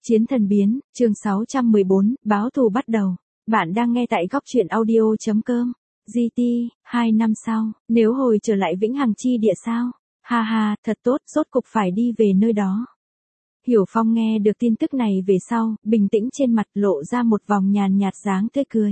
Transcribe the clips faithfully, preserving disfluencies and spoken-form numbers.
Chiến thần biến, chương sáu trăm mười bốn, báo thù bắt đầu. Bạn đang nghe tại góc truyện audio.com. giê tê, hai năm sau, nếu hồi trở lại Vĩnh Hằng Chi Địa sao? Ha ha, thật tốt, rốt cục phải đi về nơi đó. Hiểu Phong nghe được tin tức này về sau, bình tĩnh trên mặt lộ ra một vòng nhàn nhạt dáng tươi cười.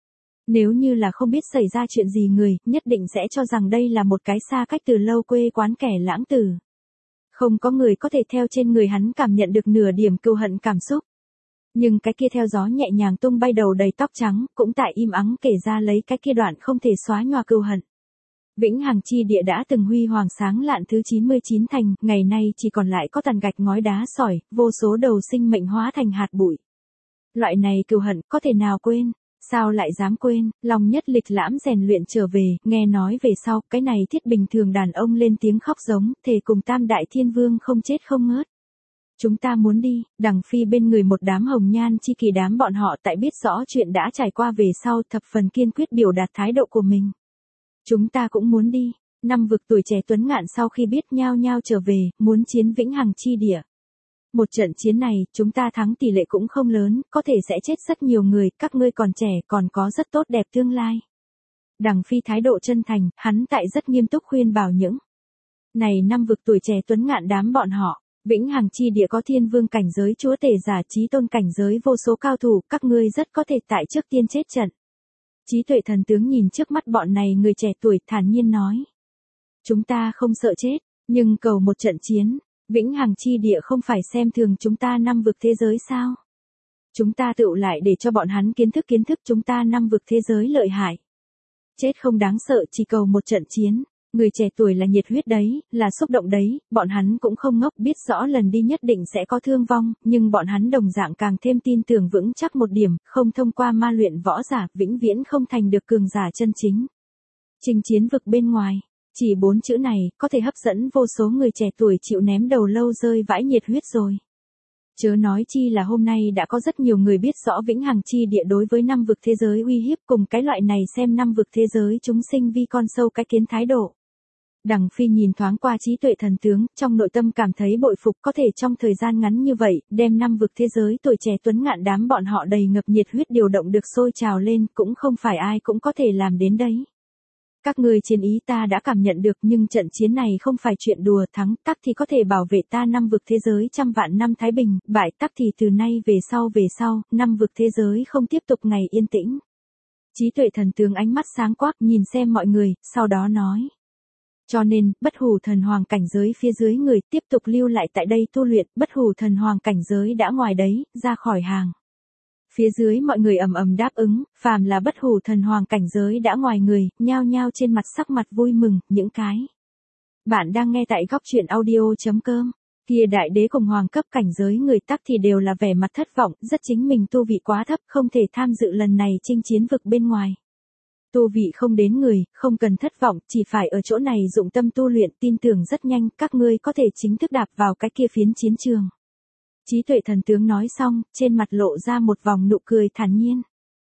Nếu như là không biết xảy ra chuyện gì người, nhất định sẽ cho rằng đây là một cái xa cách từ lâu quê quán kẻ lãng tử. Không có người có thể theo trên người hắn cảm nhận được nửa điểm cừu hận cảm xúc. Nhưng cái kia theo gió nhẹ nhàng tung bay đầu đầy tóc trắng, cũng tại im ắng kể ra lấy cái kia đoạn không thể xóa nhòa cừu hận. Vĩnh Hằng Chi Địa đã từng huy hoàng sáng lạn thứ chín mươi chín thành, ngày nay chỉ còn lại có tàn gạch ngói đá sỏi, vô số đầu sinh mệnh hóa thành hạt bụi. Loại này cừu hận có thể nào quên? Sao lại dám quên? Lòng nhất lịch lãm rèn luyện trở về, nghe nói về sau, cái này thiết bình thường đàn ông lên tiếng khóc giống, thề cùng Tam Đại Thiên Vương không chết không ngớt. Chúng ta muốn đi, Đằng Phi bên người một đám hồng nhan chi kỳ đám bọn họ tại biết rõ chuyện đã trải qua về sau thập phần kiên quyết biểu đạt thái độ của mình. Chúng ta cũng muốn đi, năm vực tuổi trẻ tuấn ngạn sau khi biết nhao nhao trở về, muốn chiến Vĩnh Hằng Chi Địa. Một trận chiến này, chúng ta thắng tỷ lệ cũng không lớn, có thể sẽ chết rất nhiều người, các ngươi còn trẻ, còn có rất tốt đẹp tương lai. Đằng Phi thái độ chân thành, hắn tại rất nghiêm túc khuyên bảo những này năm vực tuổi trẻ tuấn ngạn đám bọn họ. Vĩnh Hằng Chi Địa có thiên vương cảnh giới chúa tể giả trí tôn cảnh giới vô số cao thủ, các ngươi rất có thể tại trước tiên chết trận. Trí tuệ thần tướng nhìn trước mắt bọn này người trẻ tuổi thản nhiên nói. Chúng ta không sợ chết, nhưng cầu một trận chiến. Vĩnh Hằng Chi Địa không phải xem thường chúng ta năm vực thế giới sao? Chúng ta tựu lại để cho bọn hắn kiến thức kiến thức chúng ta năm vực thế giới lợi hại. Chết không đáng sợ, chỉ cầu một trận chiến. Người trẻ tuổi là nhiệt huyết đấy, là xúc động đấy, bọn hắn cũng không ngốc, biết rõ lần đi nhất định sẽ có thương vong, nhưng bọn hắn đồng dạng càng thêm tin tưởng vững chắc một điểm, không thông qua ma luyện võ giả, vĩnh viễn không thành được cường giả chân chính. Chinh chiến vực bên ngoài. Chỉ bốn chữ này, có thể hấp dẫn vô số người trẻ tuổi chịu ném đầu lâu rơi vãi nhiệt huyết rồi. Chớ nói chi là hôm nay đã có rất nhiều người biết rõ Vĩnh Hằng Chi Địa đối với năm vực thế giới uy hiếp cùng cái loại này xem năm vực thế giới chúng sinh vi con sâu cái kiến thái độ. Đằng Phi nhìn thoáng qua trí tuệ thần tướng, trong nội tâm cảm thấy bội phục có thể trong thời gian ngắn như vậy, đem năm vực thế giới tuổi trẻ tuấn ngạn đám bọn họ đầy ngập nhiệt huyết điều động được sôi trào lên, cũng không phải ai cũng có thể làm đến đấy. Các ngươi chiến ý ta đã cảm nhận được nhưng trận chiến này không phải chuyện đùa, thắng tắc thì có thể bảo vệ ta năm vực thế giới trăm vạn năm thái bình, bại tắc thì từ nay về sau về sau, năm vực thế giới không tiếp tục ngày yên tĩnh. Trí tuệ thần tướng ánh mắt sáng quắc nhìn xem mọi người, sau đó nói. Cho nên, bất hủ thần hoàng cảnh giới phía dưới người tiếp tục lưu lại tại đây tu luyện, bất hủ thần hoàng cảnh giới đã ngoài đấy, ra khỏi hàng. Phía dưới mọi người ầm ầm đáp ứng, phàm là bất hủ thần hoàng cảnh giới đã ngoài người, nhao nhao trên mặt sắc mặt vui mừng, những cái. Bạn đang nghe tại góc truyện audio.com. Kia đại đế cùng hoàng cấp cảnh giới người tắc thì đều là vẻ mặt thất vọng, rất chính mình tu vị quá thấp, không thể tham dự lần này chinh chiến vực bên ngoài. Tu vị không đến người, không cần thất vọng, chỉ phải ở chỗ này dụng tâm tu luyện, tin tưởng rất nhanh, các ngươi có thể chính thức đạp vào cái kia phiến chiến trường. Trí tuệ thần tướng nói xong, trên mặt lộ ra một vòng nụ cười thản nhiên.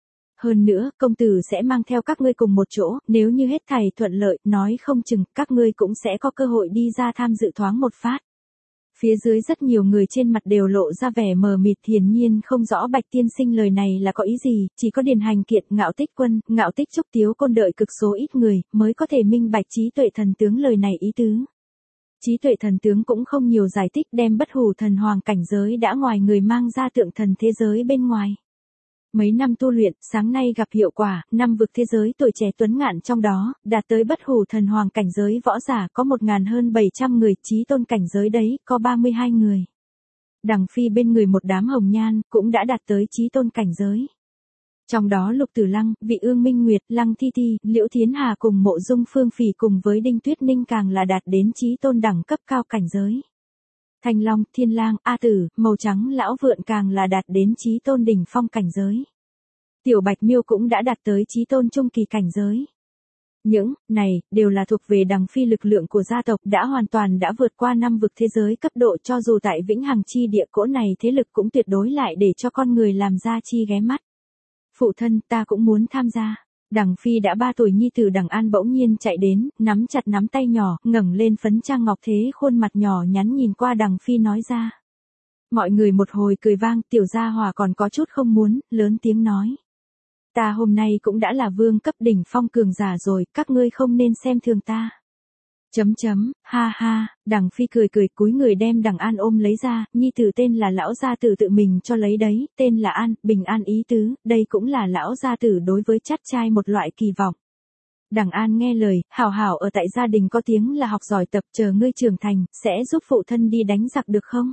Hơn nữa, công tử sẽ mang theo các ngươi cùng một chỗ, nếu như hết thảy thuận lợi, nói không chừng, các ngươi cũng sẽ có cơ hội đi ra tham dự thoáng một phát. Phía dưới rất nhiều người trên mặt đều lộ ra vẻ mờ mịt, hiển nhiên không rõ Bạch tiên sinh lời này là có ý gì, chỉ có Điền Hành Kiệt, Ngạo Tích Quân, Ngạo Tích Trúc Tiếu Côn đợi cực số ít người, mới có thể minh bạch trí tuệ thần tướng lời này ý tứ. Trí tuệ thần tướng cũng không nhiều giải thích đem bất hủ thần hoàng cảnh giới đã ngoài người mang ra tượng thần thế giới bên ngoài. Mấy năm tu luyện, sáng nay gặp hiệu quả, năm vực thế giới tuổi trẻ tuấn ngạn trong đó, đạt tới bất hủ thần hoàng cảnh giới võ giả có một ngàn hơn bảy trăm người, trí tôn cảnh giới đấy, có ba mươi hai người. Đằng Phi bên người một đám hồng nhan, cũng đã đạt tới trí tôn cảnh giới. Trong đó Lục Tử Lăng, Vị Ương Minh Nguyệt, Lăng Thi Thi, Liễu Thiến Hà cùng Mộ Dung Phương Phỉ cùng với Đinh Tuyết Ninh càng là đạt đến trí tôn đẳng cấp cao cảnh giới. Thanh Long, Thiên Lang, A Tử, Màu Trắng Lão Vượn càng là đạt đến trí tôn đỉnh phong cảnh giới. Tiểu Bạch Miêu cũng đã đạt tới trí tôn trung kỳ cảnh giới. Những này đều là thuộc về Đằng Phi lực lượng của gia tộc đã hoàn toàn đã vượt qua năm vực thế giới cấp độ, cho dù tại Vĩnh Hằng Chi Địa cỗ này thế lực cũng tuyệt đối lại để cho con người làm ra chi ghé mắt. Phụ thân, ta cũng muốn tham gia. Đằng Phi đã ba tuổi nhi tử Đằng An bỗng nhiên chạy đến, nắm chặt nắm tay nhỏ, ngẩng lên phấn trang ngọc thế khuôn mặt nhỏ nhắn nhìn qua Đằng Phi nói ra. Mọi người một hồi cười vang, tiểu gia hỏa còn có chút không muốn, lớn tiếng nói. Ta hôm nay cũng đã là vương cấp đỉnh phong cường giả rồi, các ngươi không nên xem thường ta. Chấm chấm, ha ha, Đằng Phi cười cười cúi người đem Đằng An ôm lấy ra, nhi tử tên là lão gia tử tự mình cho lấy đấy, tên là An, bình an ý tứ, đây cũng là lão gia tử đối với chắt trai một loại kỳ vọng. Đằng An nghe lời, hảo hảo ở tại gia đình có tiếng là học giỏi tập, chờ ngươi trưởng thành, sẽ giúp phụ thân đi đánh giặc được không?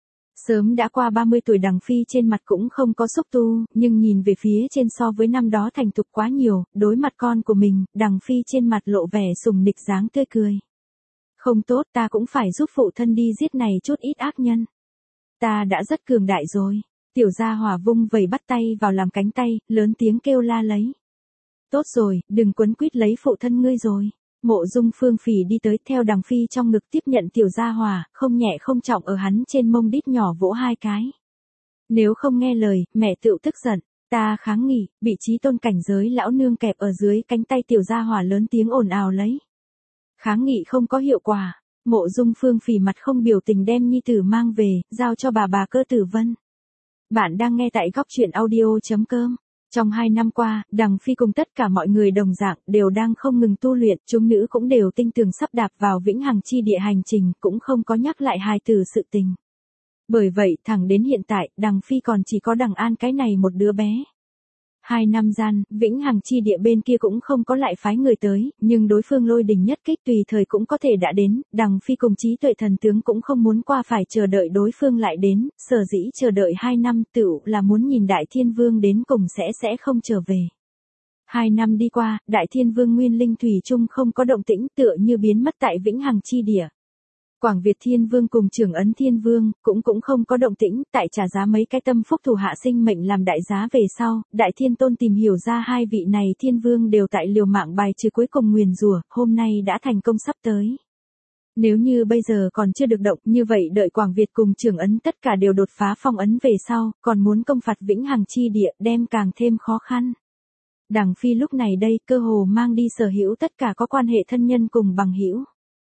Sớm đã qua ba mươi tuổi Đằng Phi trên mặt cũng không có xúc tu, nhưng nhìn về phía trên so với năm đó thành thục quá nhiều, đối mặt con của mình, Đằng Phi trên mặt lộ vẻ sùng nịch dáng tươi cười. Không tốt, ta cũng phải giúp phụ thân đi giết này chút ít ác nhân. Ta đã rất cường đại rồi. Tiểu gia hỏa vung vẩy bắt tay vào làm cánh tay, lớn tiếng kêu la lấy. Tốt rồi, đừng quấn quýt lấy phụ thân ngươi rồi. Mộ Dung Phương Phỉ đi tới theo Đằng Phi trong ngực tiếp nhận tiểu gia hỏa, không nhẹ không trọng ở hắn trên mông đít nhỏ vỗ hai cái. Nếu không nghe lời, mẹ tựu tức giận, ta kháng nghị, bị trí tôn cảnh giới lão nương kẹp ở dưới cánh tay tiểu gia hỏa lớn tiếng ồn ào lấy. Kháng nghị không có hiệu quả, Mộ Dung Phương Phỉ mặt không biểu tình đem nhi tử mang về, giao cho bà bà Cơ Tử Vân. Bạn đang nghe tại góc truyện audio chấm com. Trong hai năm qua, Đằng Phi cùng tất cả mọi người đồng dạng đều đang không ngừng tu luyện, chúng nữ cũng đều tinh tường sắp đạp vào vĩnh hằng chi địa hành trình, cũng không có nhắc lại hài tử sự tình. Bởi vậy, thẳng đến hiện tại, Đằng Phi còn chỉ có Đằng An cái này một đứa bé. Hai năm gian, vĩnh hằng chi địa bên kia cũng không có lại phái người tới, nhưng đối phương lôi đình nhất kích tùy thời cũng có thể đã đến, Đằng Phi cùng trí tuệ thần tướng cũng không muốn qua phải chờ đợi đối phương lại đến, sở dĩ chờ đợi hai năm tựu là muốn nhìn Đại Thiên Vương đến cùng sẽ sẽ không trở về. Hai năm đi qua, Đại Thiên Vương Nguyên Linh Thủy Chung không có động tĩnh tựa như biến mất tại vĩnh hằng chi địa. Quảng Việt Thiên Vương cùng Trưởng Ấn Thiên Vương, cũng cũng không có động tĩnh, tại trả giá mấy cái tâm phúc thủ hạ sinh mệnh làm đại giá về sau, Đại Thiên Tôn tìm hiểu ra hai vị này Thiên Vương đều tại liều mạng bài trừ cuối cùng nguyền rủa, hôm nay đã thành công sắp tới. Nếu như bây giờ còn chưa được động, như vậy đợi Quảng Việt cùng Trưởng Ấn tất cả đều đột phá phong ấn về sau, còn muốn công phạt vĩnh hằng chi địa, đem càng thêm khó khăn. Đằng Phi lúc này đây, cơ hồ mang đi sở hữu tất cả có quan hệ thân nhân cùng bằng hữu.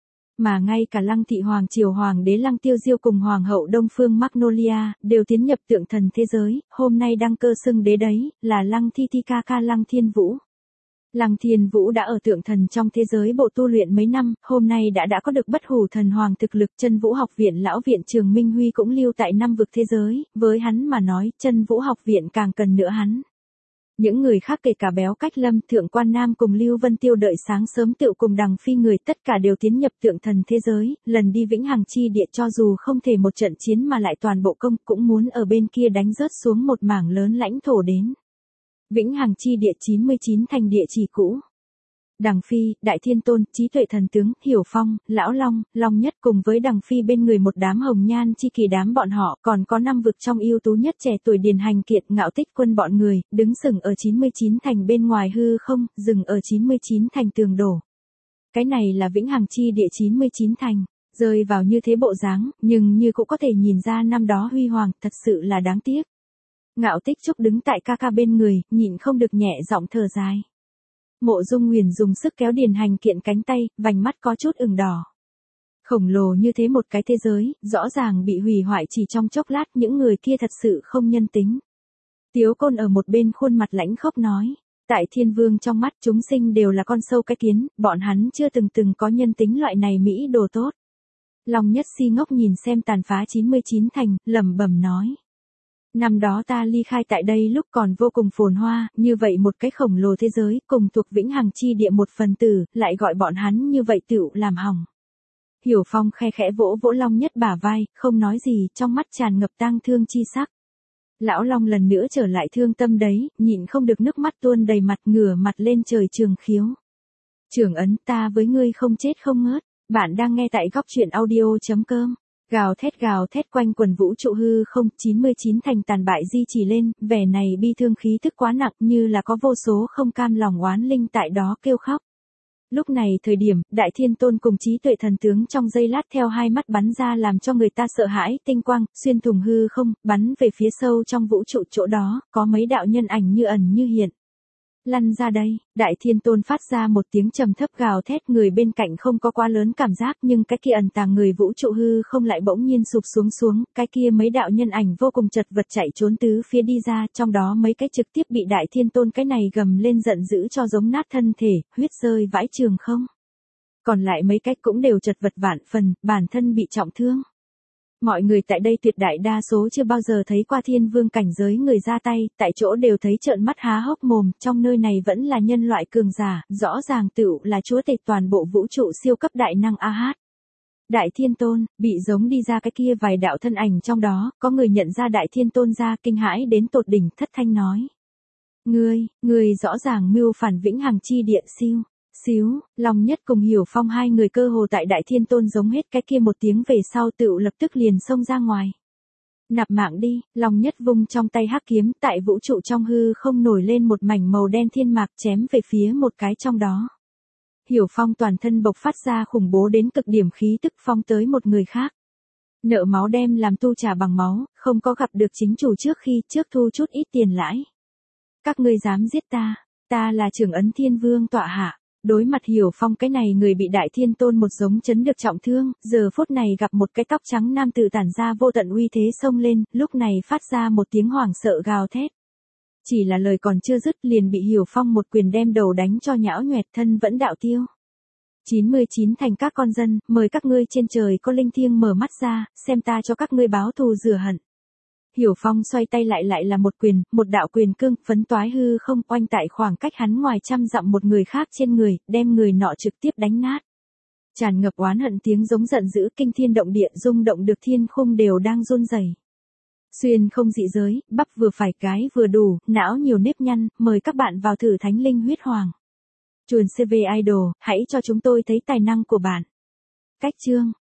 Mà ngay cả Lăng Thị Hoàng Triều Hoàng đế Lăng Tiêu Diêu cùng Hoàng hậu Đông Phương Magnolia, đều tiến nhập tượng thần thế giới, hôm nay đăng cơ xưng đế đấy, là Lăng Thi Thi ca ca Lăng Thiên Vũ. Lăng Thiên Vũ đã ở tượng thần trong thế giới bộ tu luyện mấy năm, hôm nay đã đã có được bất hủ thần hoàng thực lực. Chân Vũ học viện lão viện Trường Minh Huy cũng lưu tại năm vực thế giới, với hắn mà nói, Chân Vũ học viện càng cần nữa hắn. Những người khác kể cả Béo Cách Lâm, Thượng Quan Nam cùng Lưu Vân Tiêu đợi sáng sớm tựu cùng Đằng Phi người tất cả đều tiến nhập tượng thần thế giới, lần đi vĩnh hằng chi địa cho dù không thể một trận chiến mà lại toàn bộ công, cũng muốn ở bên kia đánh rớt xuống một mảng lớn lãnh thổ đến. Vĩnh hằng chi địa chín mươi chín thành địa chỉ cũ. Đằng Phi, Đại Thiên Tôn, Trí Tuệ Thần Tướng, Hiểu Phong, Lão Long, Long Nhất cùng với Đằng Phi bên người một đám hồng nhan chi kỳ đám bọn họ, còn có năm vực trong ưu tú nhất trẻ tuổi Điền Hành Kiệt, Ngạo Tích Quân bọn người, đứng sừng ở chín mươi chín thành bên ngoài hư không, dừng ở chín mươi chín thành tường đổ. Cái này là vĩnh hằng chi địa chín mươi chín thành, rơi vào như thế bộ dáng, nhưng như cũng có thể nhìn ra năm đó huy hoàng, thật sự là đáng tiếc. Ngạo Tích Trúc đứng tại ca ca bên người, nhịn không được nhẹ giọng thở dài. Mộ Dung Nguyền dùng sức kéo Điền Hành Kiện cánh tay, vành mắt có chút ửng đỏ. Khổng lồ như thế một cái thế giới, rõ ràng bị hủy hoại chỉ trong chốc lát, những người kia thật sự không nhân tính. Tiếu Côn ở một bên khuôn mặt lãnh khốc nói, tại Thiên Vương trong mắt chúng sinh đều là con sâu cái kiến, bọn hắn chưa từng từng có nhân tính loại này mỹ đồ tốt. Long Nhất si ngốc nhìn xem tàn phá chín mươi chín thành, lẩm bẩm nói. Năm đó ta ly khai tại đây lúc còn vô cùng phồn hoa, như vậy một cái khổng lồ thế giới, cùng thuộc vĩnh hằng chi địa một phần tử, lại gọi bọn hắn như vậy tựu làm hỏng. Hiểu Phong khe khẽ vỗ vỗ Long Nhất bả vai, không nói gì, trong mắt tràn ngập tang thương chi sắc. Lão Long lần nữa trở lại thương tâm đấy, nhịn không được nước mắt tuôn đầy mặt, ngửa mặt lên trời trường khiếu. Trưởng Ấn, ta với ngươi không chết không ngớt. Bạn đang nghe tại góc truyện audio chấm com. Gào thét gào thét quanh quần vũ trụ hư không, chín mươi chín thành tàn bại di trì lên, vẻ này bi thương khí thức quá nặng, như là có vô số không cam lòng oán linh tại đó kêu khóc. Lúc này thời điểm, Đại Thiên Tôn cùng Trí Tuệ Thần Tướng trong giây lát theo hai mắt bắn ra làm cho người ta sợ hãi, tinh quang, xuyên thủng hư không, bắn về phía sâu trong vũ trụ chỗ đó, có mấy đạo nhân ảnh như ẩn như hiện. Lăn ra đây, Đại Thiên Tôn phát ra một tiếng trầm thấp gào thét, người bên cạnh không có quá lớn cảm giác, nhưng cái kia ẩn tàng người vũ trụ hư không lại bỗng nhiên sụp xuống xuống, cái kia mấy đạo nhân ảnh vô cùng chật vật chạy trốn tứ phía đi ra, trong đó mấy cái trực tiếp bị Đại Thiên Tôn cái này gầm lên giận dữ cho giống nát thân thể, huyết rơi vãi trường không. Còn lại mấy cái cũng đều chật vật vạn phần, bản thân bị trọng thương. Mọi người tại đây tuyệt đại đa số chưa bao giờ thấy qua thiên vương cảnh giới người ra tay, tại chỗ đều thấy trợn mắt há hốc mồm, trong nơi này vẫn là nhân loại cường giả, rõ ràng tựu là chúa tể toàn bộ vũ trụ siêu cấp đại năng A Hát. Đại Thiên Tôn, bị giống đi ra cái kia vài đạo thân ảnh trong đó, có người nhận ra Đại Thiên Tôn ra kinh hãi đến tột đỉnh, thất thanh nói. Ngươi, ngươi rõ ràng mưu phản vĩnh hằng chi địa siêu. Xíu, Long Nhất cùng Hiểu Phong hai người cơ hồ tại Đại Thiên Tôn giống hết cái kia một tiếng về sau tựu lập tức liền xông ra ngoài. Nạp mạng đi, Long Nhất vung trong tay hắc kiếm, tại vũ trụ trong hư không nổi lên một mảnh màu đen thiên mạc chém về phía một cái trong đó. Hiểu Phong toàn thân bộc phát ra khủng bố đến cực điểm khí tức phong tới một người khác. Nợ máu đem làm tu trả bằng máu, không có gặp được chính chủ trước khi trước thu chút ít tiền lãi. Các ngươi dám giết ta, ta là trưởng ấn thiên vương tọa hạ. Đối mặt Hiểu Phong cái này người bị Đại Thiên Tôn một giống chấn được trọng thương, giờ phút này gặp một cái tóc trắng nam tử tản ra vô tận uy thế xông lên, lúc này phát ra một tiếng hoảng sợ gào thét. Chỉ là lời còn chưa dứt liền bị Hiểu Phong một quyền đem đầu đánh cho nhão nhoẹt, thân vẫn đạo tiêu. chín mươi chín thành các con dân, mời các ngươi trên trời có linh thiêng mở mắt ra, xem ta cho các ngươi báo thù rửa hận. Hiểu Phong xoay tay lại lại là một quyền, một đạo quyền cương, phấn toái hư không oanh tại khoảng cách hắn ngoài trăm dặm một người khác trên người, đem người nọ trực tiếp đánh nát. Tràn ngập oán hận tiếng giống giận dữ kinh thiên động địa, rung động được thiên khung đều đang run rẩy. Xuyên không dị giới, bắp vừa phải cái vừa đủ, não nhiều nếp nhăn, mời các bạn vào thử Thánh Linh Huyết Hoàng. Chuồn xê vê Idol, hãy cho chúng tôi thấy tài năng của bạn. Cách chương